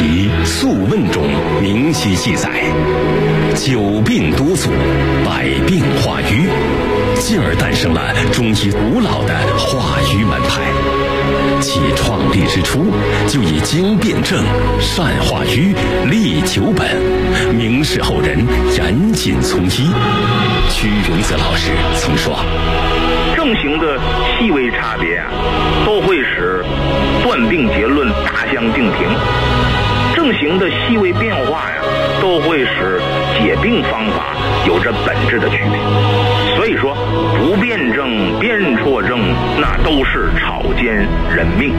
集《素问》中明晰记载，久病多阻，百病化瘀，进而诞生了中医古老的化瘀门派。其创立之初，就以经辨证、善化瘀、利久本，明示后人严谨从医。屈永泽老师曾说， 症型的细微差别都会使断病结论大相径庭，症型的细微变化都会使解病方法有着本质的区别。所以说，不辨证、辨错症，那都是草菅人命。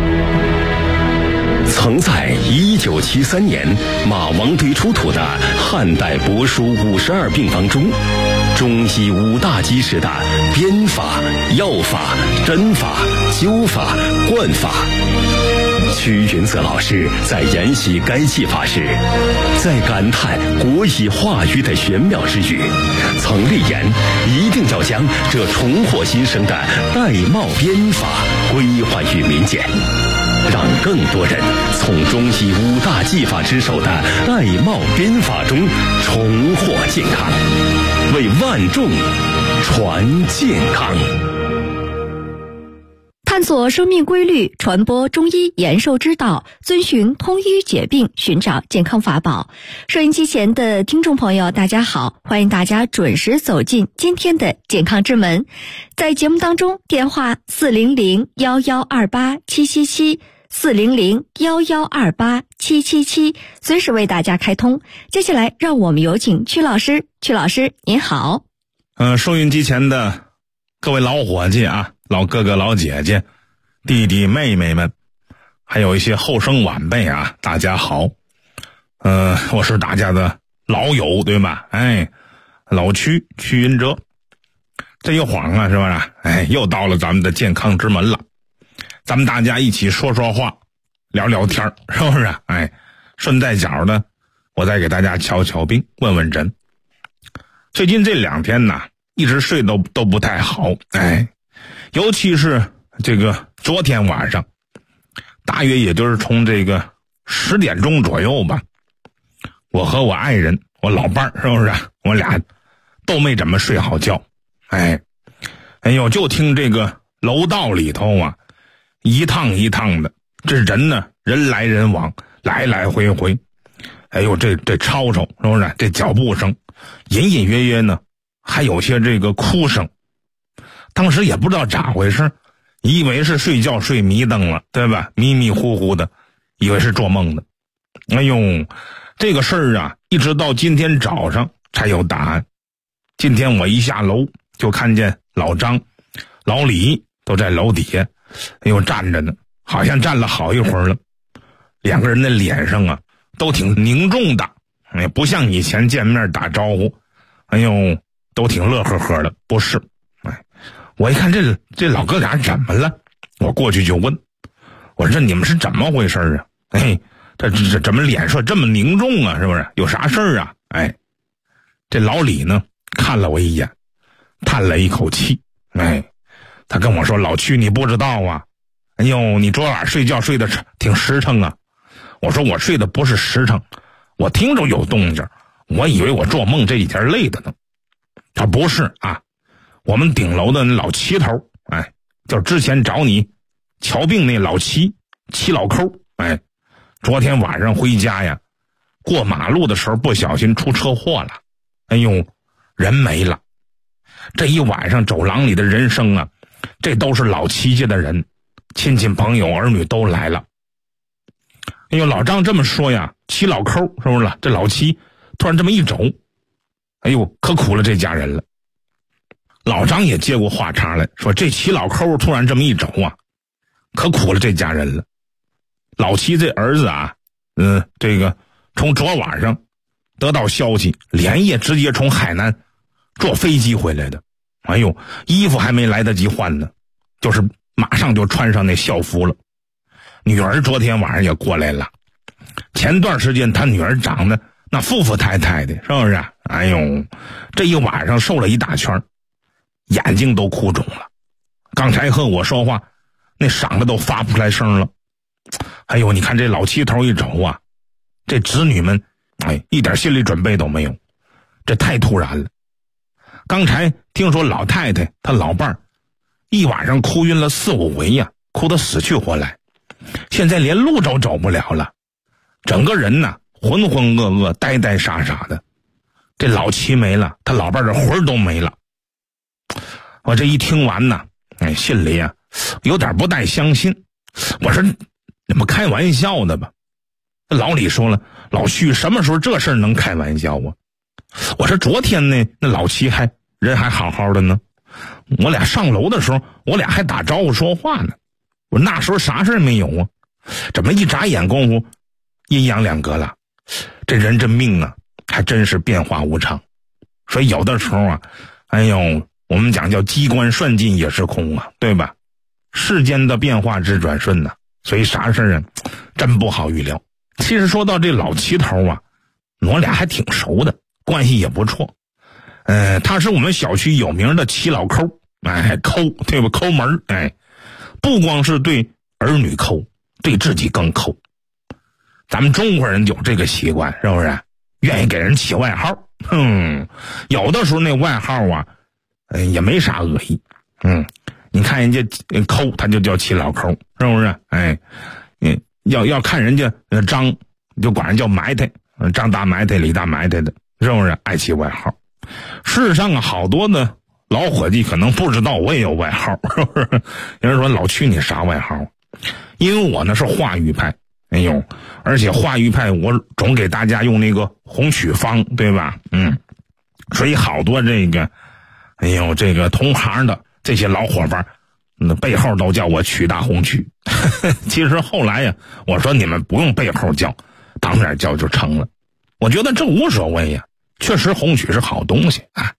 曾在1973年马王堆出土的汉代帛书52病方中，中医5大基石的编法、药法、针法、灸法、灌法。屈云泽老师在研习该技法时，在感叹国医化瘀的玄妙之余，曾立言一定要将这重获新生的玳瑁编法归还于民间，让更多人从中医5大技法之首的玳瑁编法中重获健康，为万众传健康。 探索生命规律，传播中医延寿之道，遵循通医解病，寻找健康法宝。收音机前的听众朋友，大家好，欢迎大家准时走进今天的健康之门。在节目当中，电话400-1128-777 400-1128-777，随时为大家开通。接下来让我们有请曲老师。曲老师您好。 收音机前的各位老伙计啊，老哥哥老姐姐，弟弟妹妹们，还有一些后生晚辈啊，大家好。我是大家的老友，对吧？老屈云哲。这一晃啊，是吧？又到了咱们的健康之门了。咱们大家一起说说话，聊聊天，是不是？顺带脚呢，我再给大家瞧瞧病，问问诊。最近这2天呢，一直睡都不太好，尤其是这个昨天晚上，大约也就是从这个10点钟左右吧，我和我爱人，我老伴儿，是不是？我俩都没怎么睡好觉，就听这个楼道里头啊，一趟一趟的，这人呢，人来人往，来来回回，这吵吵，是不是？这脚步声，隐隐约约呢，还有些这个哭声。当时也不知道咋回事，以为是睡觉睡迷瞪了，对吧？迷迷糊糊的，以为是做梦的。这个事儿啊，一直到今天早上才有答案。今天我一下楼就看见老张、老李都在楼底下，站着呢，好像站了好一会儿了。2个人的脸上啊，都挺凝重的，不像以前见面打招呼，都挺乐呵呵的，不是。我一看这老哥俩怎么了，我过去就问，我说你们是怎么回事啊？这怎么脸色这么凝重啊？是不是有啥事儿啊？这老李呢看了我一眼，叹了一口气，他跟我说，老屈你不知道啊，你昨晚睡觉睡得挺实诚啊。我说我睡的不是实诚，我听着有动静，我以为我做梦这几天累的呢。他不是啊，我们顶楼的老齐头，就是之前找你瞧病那老齐老抠，昨天晚上回家呀，过马路的时候不小心出车祸了，人没了。这一晚上走廊里的人声啊，这都是老齐家的人，亲戚朋友儿女都来了。老张这么说呀，齐老抠，是不是？这老齐突然这么一走，可苦了这家人了。老张也接过话茬来说，这齐老抠突然这么一走啊，可苦了这家人了。老齐这儿子啊，这个从昨晚上得到消息，连夜直接从海南坐飞机回来的。衣服还没来得及换呢，就是马上就穿上那校服了。女儿昨天晚上也过来了，前段时间他女儿长得那富富太太的，是不是？这一晚上瘦了一大圈，眼睛都哭肿了。刚才和我说话，那嗓子都发不出来声了。你看这老七头一走啊， 这子女们一点心理准备都没有，这太突然了。刚才听说老太太她老伴儿一晚上哭晕了4、5回呀，哭得死去活来，现在连路都走不了了，整个人呢浑浑噩噩、呆呆傻傻的。这老齐没了，他老伴儿的魂都没了。我这一听完呢，心里啊有点不太相信。我说你们开玩笑的吧？老李说了，老徐什么时候这事儿能开玩笑啊？我说昨天呢，那老齐人还好好的呢，我俩上楼的时候，我俩还打招呼说话呢。我那时候啥事儿没有啊？怎么一眨眼功夫，阴阳两隔了？这人这命啊，还真是变化无常。所以有的时候啊，我们讲叫机关算尽也是空啊，对吧？世间的变化之转瞬呐，所以啥事儿啊，真不好预料。其实说到这老齐头啊，我俩还挺熟的，关系也不错。他是我们小区有名的齐老抠，抠，对吧？抠门，不光是对儿女抠，对自己更抠。咱们中国人有这个习惯，是不是？愿意给人起外号，有的时候那外号啊，也没啥恶意，你看人家抠，他就叫齐老抠，是不是？要看人家张，就管人叫埋汰，张大埋汰、李大埋汰的，是不是？爱起外号。事实上啊，好多的老伙计可能不知道我也有外号，是不是？有人说老屈你啥外号？因为我呢是话语派，而且话语派我总给大家用那个红曲方，对吧？所以好多这个同行的这些老伙伴，背后都叫我曲大红曲。其实后来呀，我说你们不用背后叫，当面叫就成了。我觉得这无所谓呀，确实红曲是好东西啊。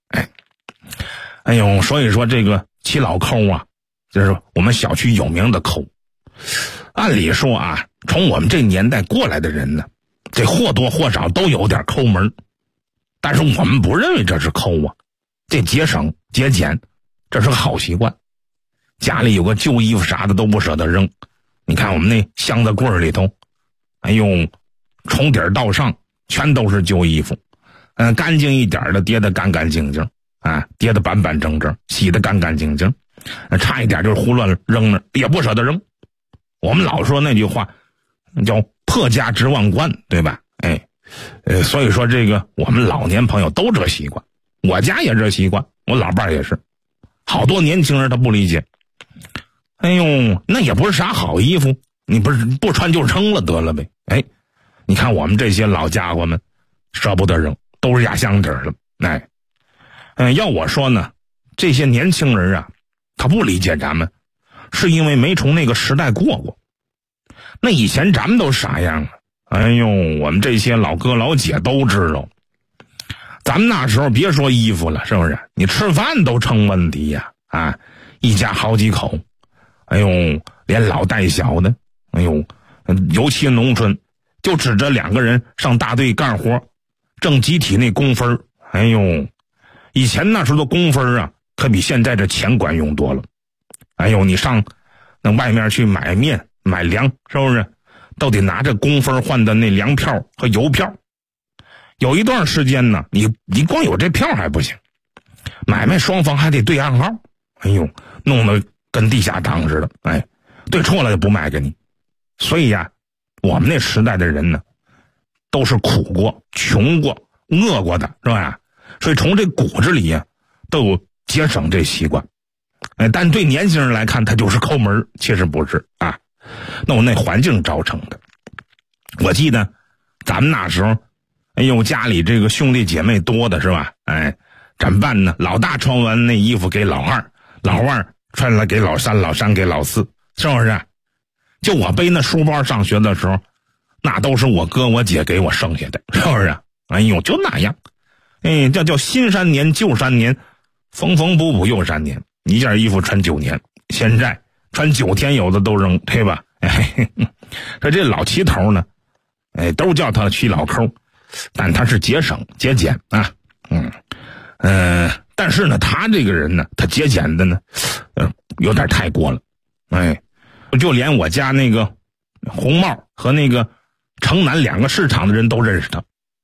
所以说这个齐老抠啊，就是我们小区有名的抠。按理说啊，从我们这年代过来的人呢，这或多或少都有点抠门，但是我们不认为这是抠啊，这节省节俭，这是个好习惯。家里有个旧衣服啥的都不舍得扔，你看我们那箱子柜里头，从底儿到上全都是旧衣服，干净一点的叠得干干净净，叠得板板正正，洗得干干净净，差一点就是胡乱扔了，也不舍得扔。我们老说那句话叫破家值万贯，对吧？所以说这个我们老年朋友都这习惯，我家也这习惯，我老伴也是。好多年轻人他不理解，那也不是啥好衣服，你不穿就扔了得了呗。你看我们这些老家伙们舍不得扔，都是压箱底儿了。要我说呢，这些年轻人啊，他不理解咱们，是因为没从那个时代过过。那以前咱们都啥样啊？我们这些老哥老姐都知道。咱们那时候别说衣服了，是不是？你吃饭都成问题呀！一家好几口，连老带小的，尤其农村，就指着2个人上大队干活，挣集体那工分。以前那时候的工分啊，可比现在这钱管用多了。你上那外面去买面买粮，是不是都得拿着工分换的那粮票和邮票？有一段时间呢，你光有这票还不行，买卖双方还得对暗号，弄得跟地下党似的，对错了就不卖给你。所以呀，我们那时代的人呢，都是苦过、穷过、饿过的，是吧？所以从这骨子里呀，都有节省这习惯。但对年轻人来看，他就是抠门，其实不是啊。那我那环境造成的。我记得咱们那时候，家里这个兄弟姐妹多的是吧？怎么办呢？老大穿完那衣服给老二，老二穿了给老三，老三给老四，是不是？就我背那书包上学的时候，那都是我哥我姐给我剩下的，是不是？就那样。这叫新3年旧3年，缝缝补补又3年。一件衣服穿9年，现在穿9天有的都扔，对吧？说这老齐头呢，都叫他齐老抠，但他是节省节俭啊。但是呢，他这个人呢，他节俭的呢，有点太过了。就连我家那个红帽和那个城南2个市场的人都认识他。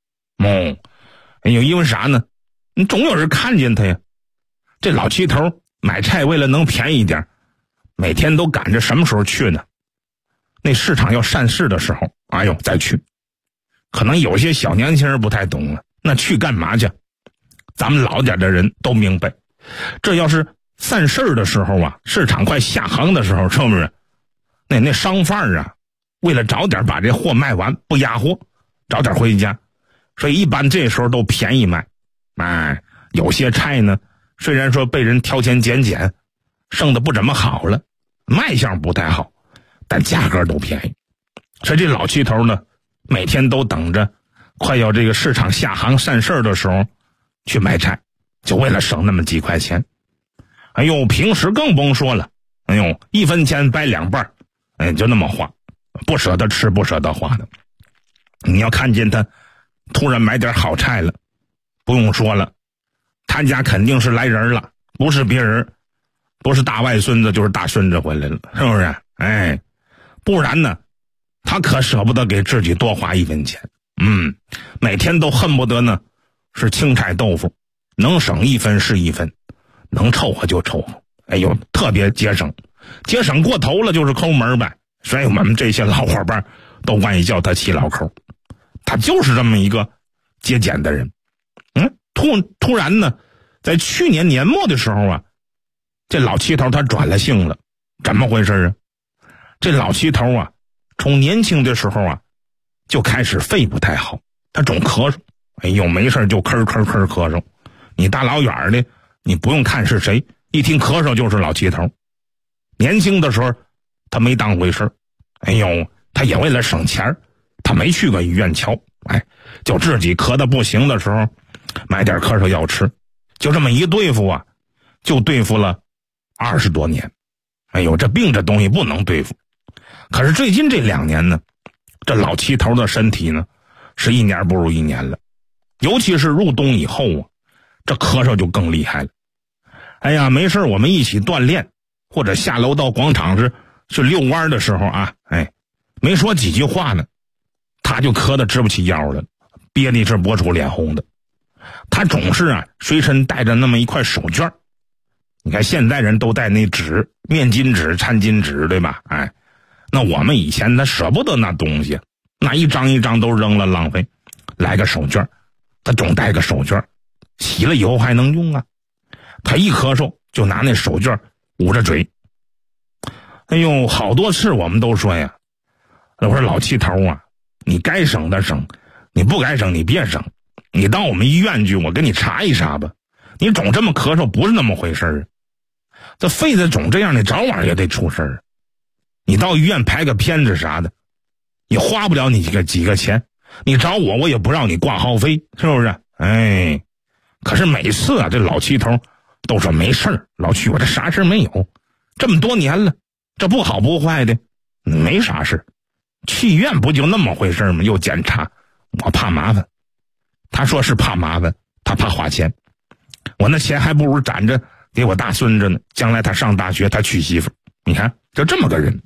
因为啥呢？你总有人看见他呀。这老七头买菜为了能便宜一点，每天都赶着什么时候去呢？那市场要散市的时候，再去。可能有些小年轻人不太懂了，那去干嘛去？咱们老点的人都明白，这要是散市的时候啊，市场快下行的时候，是不是？那商贩啊，为了早点把这货卖完，不压货，早点回家，所以一般这时候都便宜卖。有些菜呢，虽然说被人挑拣减，剩的不怎么好了，卖相不太好，但价格都便宜。所以这老七头呢，每天都等着快要这个市场下行散市的时候去买菜，就为了省那么几块钱。平时更甭说了，1分钱掰2半，就那么花，不舍得吃不舍得花的。你要看见他突然买点好菜了，不用说了，他家肯定是来人了，不是别人，不是大外孙子就是大孙子回来了，是不是？不然呢他可舍不得给自己多花1分钱。每天都恨不得呢是青菜豆腐，能省1分是1分，能凑合就凑合。特别节省过头了就是抠门呗。所以我们这些老伙伴都愿意叫他齐老抠，他就是这么一个节俭的人。突然呢，在去年年末的时候啊，这老七头他转了性了。怎么回事啊？这老七头啊，从年轻的时候啊就开始肺不太好，他总咳嗽。没事就咳嗽。你大老远的，你不用看是谁，一听咳嗽就是老七头。年轻的时候他没当回事，他也为了省钱，他没去过医院瞧，就自己咳得不行的时候买点咳嗽药吃，就这么一对付啊，就对付了20多年。这病这东西不能对付。可是最近这2年呢，这老七头的身体呢是1年不如1年了，尤其是入冬以后啊，这咳嗽就更厉害了。没事我们一起锻炼，或者下楼到广场是遛弯的时候啊，没说几句话呢，他就咳得直不起腰了，憋得是脖出脸红的。他总是啊随身带着那么一块手绢。你看现代人都带那纸，面巾纸、餐巾纸，对吧？那我们以前他舍不得那东西，那一张一张都扔了浪费，来个手绢，他总带个手绢，洗了以后还能用啊。他一咳嗽就拿那手绢捂着嘴。好多次我们都说呀，我说老七头啊，你该省的省，你不该省你别省，你到我们医院去，我给你查一查吧。你总这么咳嗽不是那么回事儿，这肺子总这样，你早晚也得出事儿。你到医院拍个片子啥的，也花不了你几个钱，你找我我也不让你挂号费，是不是？可是每次啊这老七头都说没事儿，老七我这啥事没有，这么多年了，这不好不坏的，没啥事。去医院不就那么回事吗？又检查，我怕麻烦。他说是怕麻烦，他怕花钱，我那钱还不如攒着给我大孙子呢，将来他上大学他娶媳妇。你看就这么个人。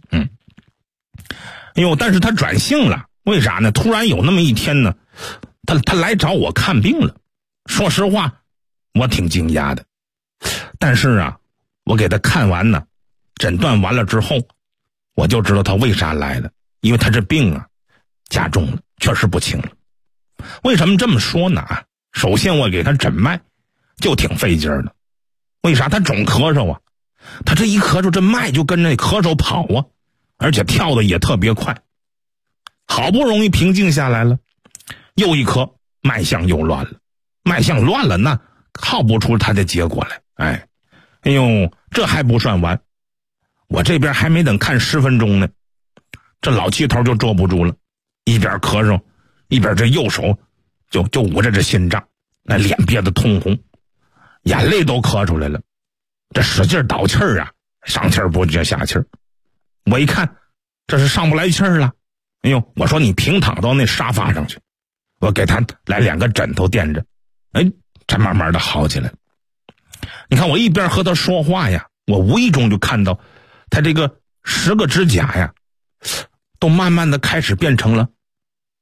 但是他转性了，为啥呢？突然有那么一天呢，他来找我看病了。说实话我挺惊讶的，但是啊我给他看完呢，诊断完了之后，我就知道他为啥来了，因为他这病啊加重了，确实不轻了。为什么这么说呢？首先我给他诊脉就挺费劲的，为啥？他总咳嗽啊，他这一咳嗽这脉就跟着咳嗽跑啊，而且跳的也特别快。好不容易平静下来了，又一咳，脉象又乱了，脉象乱了那靠不出他的结果来。这还不算完，我这边还没等看10分钟呢，这老七头就坐不住了，一边咳嗽一边这右手就捂着这心脏，那脸憋得通红，眼泪都咳出来了，这使劲倒气儿啊，上气儿不接下气儿。我一看这是上不来气儿了，我说你平躺到那沙发上去，我给他来2个枕头垫着，才慢慢的好起来。你看我一边和他说话呀，我无意中就看到他这个10个指甲呀都慢慢的开始变成了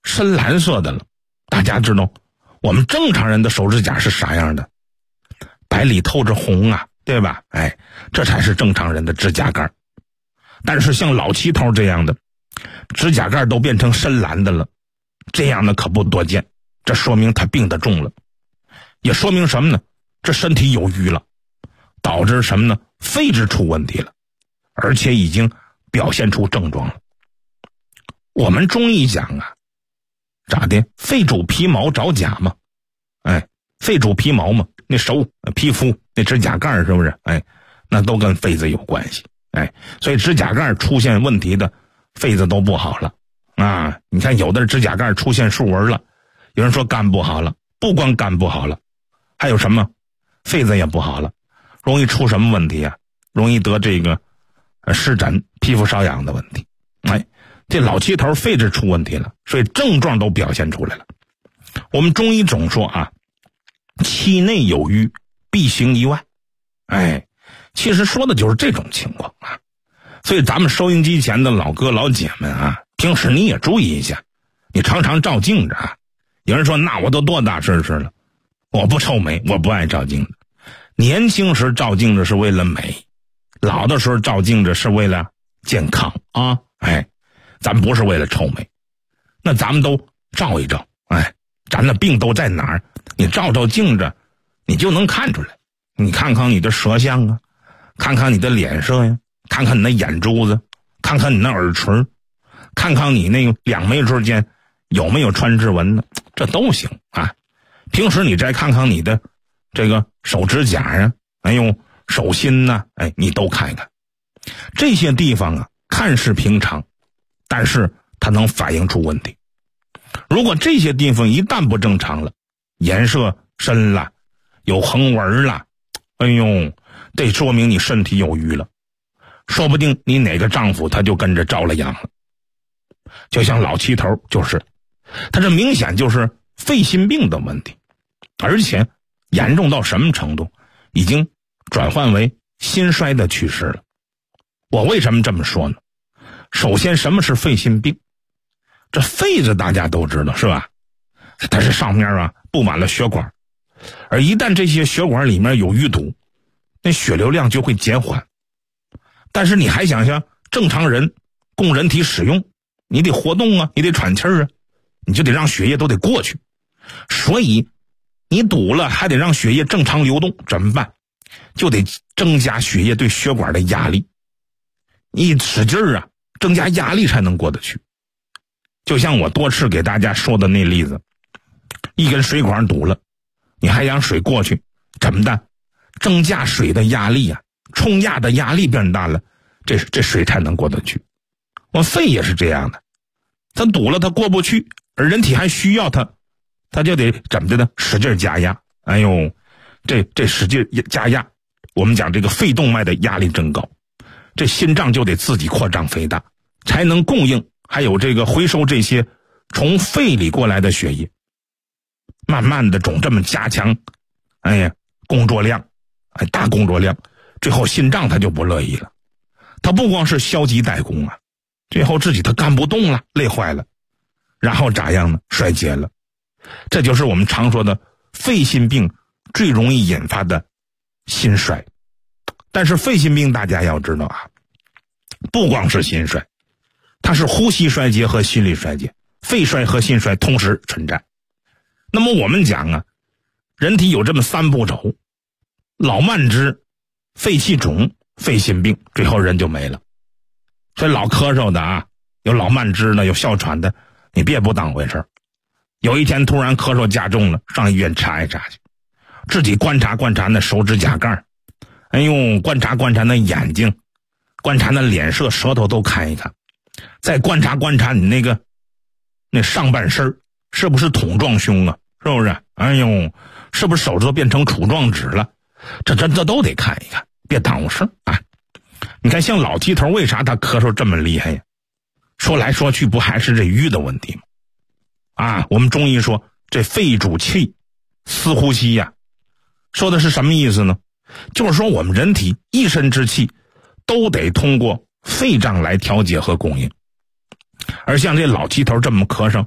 深蓝色的了。大家知道我们正常人的手指甲是啥样的？白里透着红啊，对吧？这才是正常人的指甲盖。但是像老齐头这样的指甲盖都变成深蓝的了，这样的可不多见。这说明他病得重了，也说明什么呢？这身体有余了，导致什么呢？肺质出问题了，而且已经表现出症状了。我们中医讲啊，咋的？肺主皮毛着甲嘛，肺主皮毛嘛，那手皮肤那指甲盖是不是？那都跟肺子有关系。所以指甲盖出现问题的，肺子都不好了啊！你看有的指甲盖出现竖纹了，有人说肝不好了，不光肝不好了，还有什么？肺子也不好了，容易出什么问题啊？容易得这个湿疹、皮肤瘙痒的问题。这老齐头肺质出问题了，所以症状都表现出来了。我们中医总说啊，气内有瘀，必行于外。其实说的就是这种情况啊。所以咱们收音机前的老哥老姐们啊，平时你也注意一下，你常常照镜子啊。有人说那我都多大岁数了，我不臭美，我不爱照镜子。年轻时照镜子是为了美，老的时候照镜子是为了健康啊。咱不是为了臭美，那咱们都照一照。咱的病都在哪儿？你照照镜子，你就能看出来。你看看你的舌象啊，看看你的脸色呀，看看你的眼珠子，看看你的耳垂，看看你那个两眉之间有没有穿指纹呢？这都行啊。平时你再看看你的这个手指甲呀，手心呐，你都看看。这些地方啊，看似平常，但是它能反映出问题。如果这些地方一旦不正常了，颜色深了，有横纹了，这说明你身体有余了，说不定你哪个丈夫他就跟着着了痒了。就像老齐头，就是他这明显就是肺心病的问题，而且严重到什么程度，已经转换为心衰的趋势了。我为什么这么说呢？首先，什么是肺心病？这肺子大家都知道是吧？它是上面啊布满了血管，而一旦这些血管里面有淤堵，那血流量就会减缓。但是你还想想正常人供人体使用，你得活动啊，你得喘气儿啊，你就得让血液都得过去。所以你堵了还得让血液正常流动，怎么办？就得增加血液对血管的压力，一使劲儿啊，增加压力才能过得去。就像我多次给大家说的那例子，一根水管堵了，你还让水过去，怎么的？增加水的压力啊，冲压的压力变大了，这水才能过得去。我肺也是这样的，它堵了它过不去，而人体还需要它，它就得怎么的呢？使劲加压。这使劲加压，我们讲这个肺动脉的压力增高，这心脏就得自己扩张肥大，才能供应还有这个回收这些从肺里过来的血液。慢慢的总这么加强工作量，大工作量，最后心脏它就不乐意了，它不光是消极怠工啊，最后自己它干不动了，累坏了，然后咋样呢？衰竭了。这就是我们常说的肺心病最容易引发的心衰。但是肺心病大家要知道啊，不光是心衰，它是呼吸衰竭和心力衰竭，肺衰和心衰同时存在。那么我们讲啊，人体有这么三步走：老慢支、肺气肿、肺心病，最后人就没了。所以老咳嗽的啊，有老慢支的，有哮喘的，你别不当回事。有一天突然咳嗽加重了，上医院查一查去，自己观察观察那手指甲盖，观察观察那眼睛，观察那脸色，舌头都看一看，再观察观察你那上半身是不是桶状胸啊？是不是？是不是手指头变成杵状指了？这都得看一看，别耽误事啊！你看像老齐头为啥他咳嗽这么厉害呀？说来说去不还是这瘀的问题吗？我们中医说这肺主气，司呼吸呀，说的是什么意思呢？就是说我们人体一身之气都得通过肺脏来调节和供应。而像这老齐头这么咳嗽，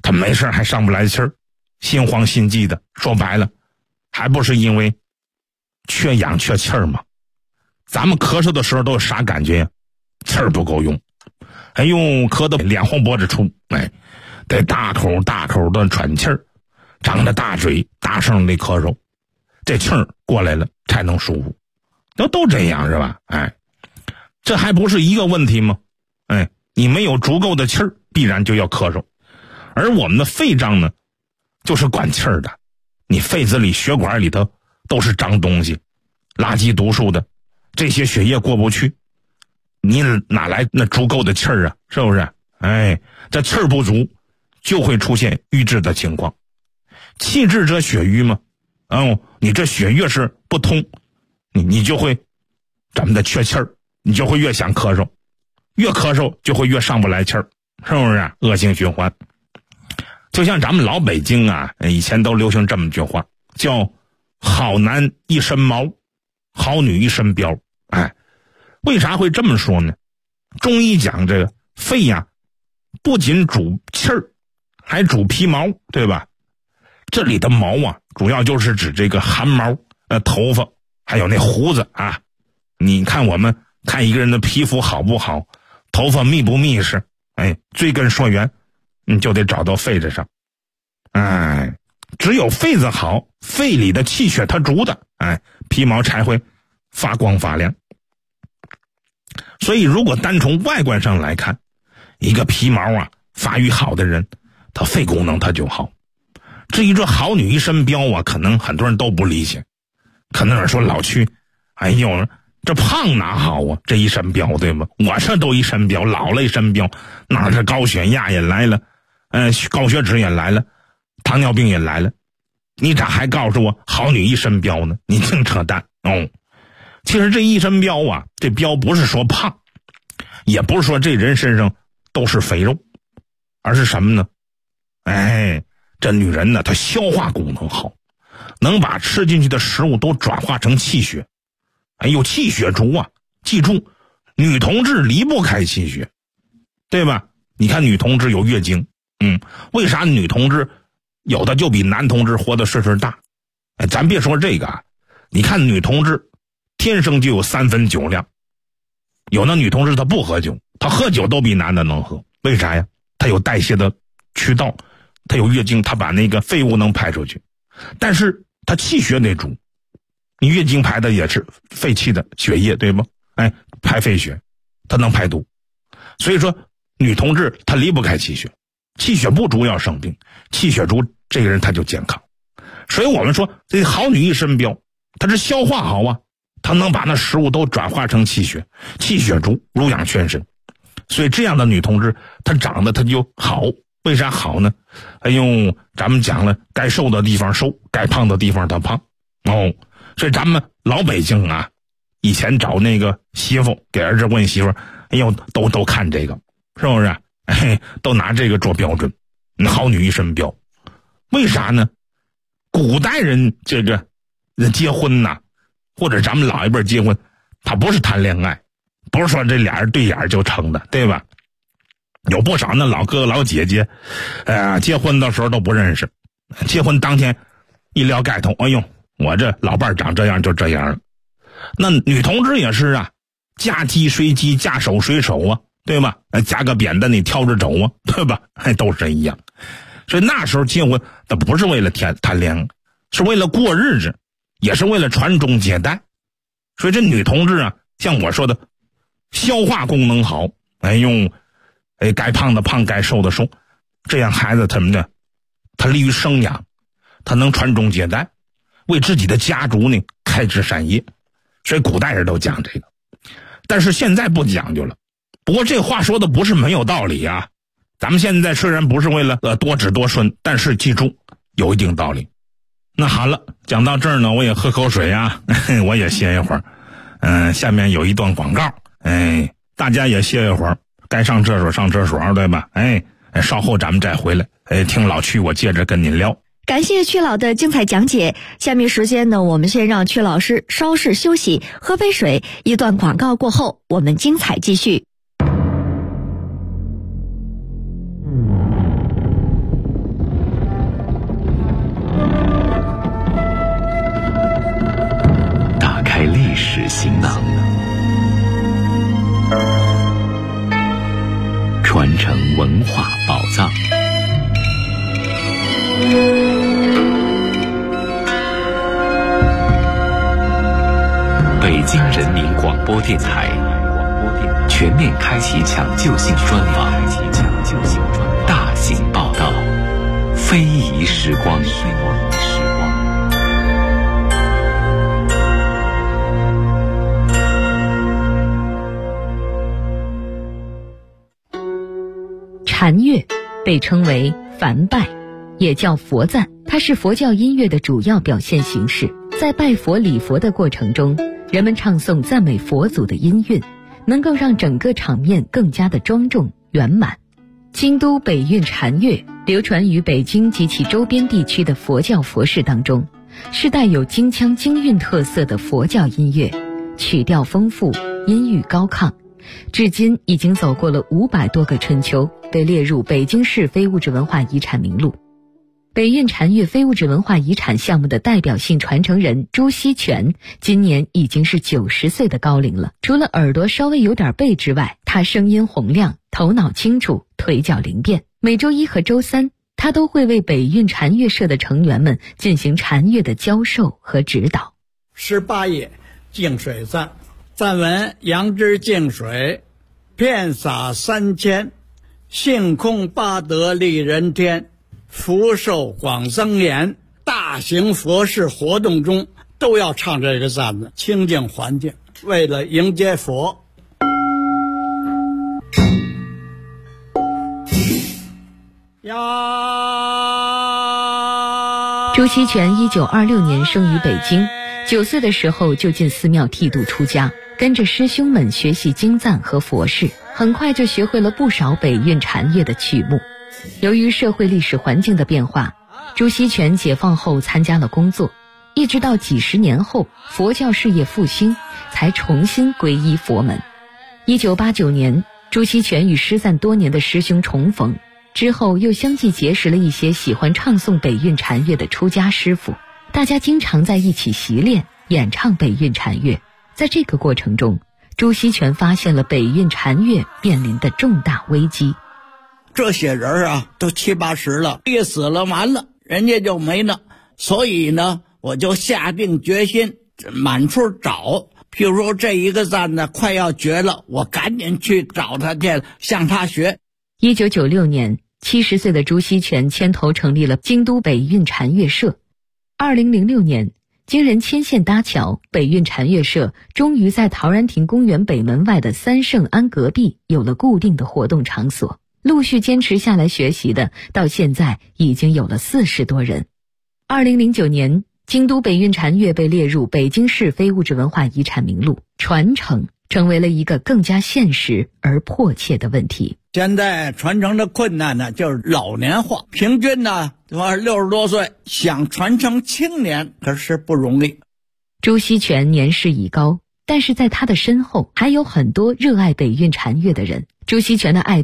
他没事还上不来气儿，心慌心悸的，说白了还不是因为缺氧缺气儿吗？咱们咳嗽的时候都有啥感觉呀？气儿不够用，哎呦，咳得脸红脖子粗，得大口大口的喘气儿，张着大嘴大声的咳嗽，这气儿过来了才能舒服。都这样是吧？这还不是一个问题吗？你没有足够的气儿，必然就要咳嗽。而我们的肺脏呢，就是管气儿的。你肺子里血管里头都是脏东西，垃圾毒素的，这些血液过不去，你哪来那足够的气儿啊？是不是？这气儿不足，就会出现瘀滞的情况。气滞则血瘀嘛。你这血越是不通，你就会咱们的缺气儿，你就会越想咳嗽，越咳嗽就会越上不来气儿，是不是？恶性循环。就像咱们老北京啊，以前都流行这么句话，叫好男一身毛，好女一身膘。为啥会这么说呢？中医讲这个肺呀，不仅主气儿，还主皮毛，对吧？这里的毛啊，主要就是指这个汗毛、头发，还有那胡子啊。你看我们看一个人的皮肤好不好，头发密不密实，追根溯源，你就得找到肺子上。只有肺子好，肺里的气血它足的，皮毛才会发光发亮。所以如果单从外观上来看，一个皮毛啊发育好的人，他肺功能他就好。至于这好女一身膘啊，可能很多人都不理解，可能有人说老屈，这胖哪好啊？这一身膘，对吗？我这都一身膘，老了一身膘，那这高血压也来了，高血脂也来了，糖尿病也来了，你咋还告诉我好女一身膘呢？你净扯淡。其实这一身膘啊，这膘不是说胖，也不是说这人身上都是肥肉，而是什么呢？这女人呢，她消化功能好，能把吃进去的食物都转化成气血。气血足啊！记住，女同志离不开气血，对吧？你看女同志有月经，为啥女同志有的就比男同志活得岁数大？咱别说这个啊，你看女同志天生就有3分酒量，有的女同志她不喝酒，她喝酒都比男的能喝，为啥呀？她有代谢的渠道，她有月经，她把那个废物能排出去，但是她气血得足。你月经排的也是废气的血液，对吗？排废血，它能排毒。所以说女同志她离不开气血，气血不足要生病，气血足这个人他就健康。所以我们说这好女一身膘，她是消化好啊，她能把那食物都转化成气血，气血足，濡养全身。所以这样的女同志她长得她就好。为啥好呢？咱们讲了，该瘦的地方瘦，该胖的地方她胖。所以咱们老北京啊，以前找那个媳妇给儿子问媳妇，都看这个，是不是？都拿这个做标准，好女一身膘。为啥呢？古代人这个结婚呐，或者咱们老一辈结婚，他不是谈恋爱，不是说这俩人对眼就成的，对吧？有不少那老哥哥老姐姐，结婚的时候都不认识，结婚当天一撩盖头，我这老伴长这样就这样了。那女同志也是啊，嫁鸡随鸡，嫁手随手啊，对吧？加个扁担你挑着走啊，对吧？都是一样。所以那时候结婚，那不是为了谈恋爱，是为了过日子，也是为了传宗接代。所以这女同志啊，像我说的，消化功能好，该胖的胖，该瘦的瘦，这样孩子他利于生养，他能传宗接代，为自己的家族呢开枝散叶。所以古代人都讲这个，但是现在不讲究了。不过这话说的不是没有道理啊。咱们现在虽然不是为了多子多孙，但是记住有一定道理。那好了，讲到这儿呢，我也喝口水啊，我也歇一会儿。下面有一段广告，大家也歇一会儿，该上厕所上厕所，对吧？稍后咱们再回来，听老曲我接着跟您聊。 感谢曲老的精彩讲解。下面时间呢，我们先让曲老师稍事休息，喝杯水。一段广告过后，我们精彩继续。 京人民广播电台全面开启抢救性专访，大型报道，非遗时光。 禅乐被称为梵拜，也叫佛赞，它是佛教音乐的主要表现形式。在拜佛礼佛的过程中，人们唱诵赞美佛祖的音韵，能够让整个场面更加的庄重圆满。京都北韵禅乐流传于北京及其周边地区的佛教佛事当中，是带有京腔京韵特色的佛教音乐，曲调丰富，音域高亢，至今已经走过了500多个春秋，被列入北京市非物质文化遗产名录。北韵禅乐非物质文化遗产项目的代表性传承人朱锡全今年已经是90岁的高龄了。除了耳朵稍微有点背之外，他声音洪亮，头脑清楚，腿脚灵便。每周1和周3，他都会为北韵禅乐社的成员们进行禅乐的教授和指导。 18页净水赞，赞文：杨枝净水，遍洒3000，性空八德利人天，福寿广增延。大型佛事活动中都要唱这个赞子，清净环境，为了迎接佛。 朱锡全1926年生于北京，9岁的时候就进寺庙剃度出家，跟着师兄们学习经赞和佛事，很快就学会了不少北韵禅乐的曲目。由于社会历史环境的变化，朱锡全解放后参加了工作，一直到几十年后佛教事业复兴，才重新皈依佛门。1989年，朱锡全与失散多年的师兄重逢，之后又相继结识了一些喜欢唱诵北韵禅乐的出家师傅，大家经常在一起习练演唱北韵禅乐。在这个过程中，朱锡全发现了北韵禅乐面临的重大危机。 这些人啊，都70、80了，一死了完了，人家就没了。所以呢，我就下定决心满处找。譬如说这一个赞呢快要绝了，我赶紧去找他去，向他学。 1996年，70岁的朱锡全牵头成立了京都北韵禅乐社。2006年，经人牵线搭桥，北韵禅乐社终于在陶然亭公园北门外的三圣庵隔壁有了固定的活动场所。陆续坚持下来学习的，到现在已经有了40多人。2009年，京都北韵禅乐被列入北京市非物质文化遗产名录，传承成为了一个更加现实而迫切的问题。 现在传承的困难呢，就是老年化，平均呢60多岁，想传承青年可是不容易。 朱锡全年事已高，但是在他的身后还有很多热爱北韵禅乐的人。朱锡全的爱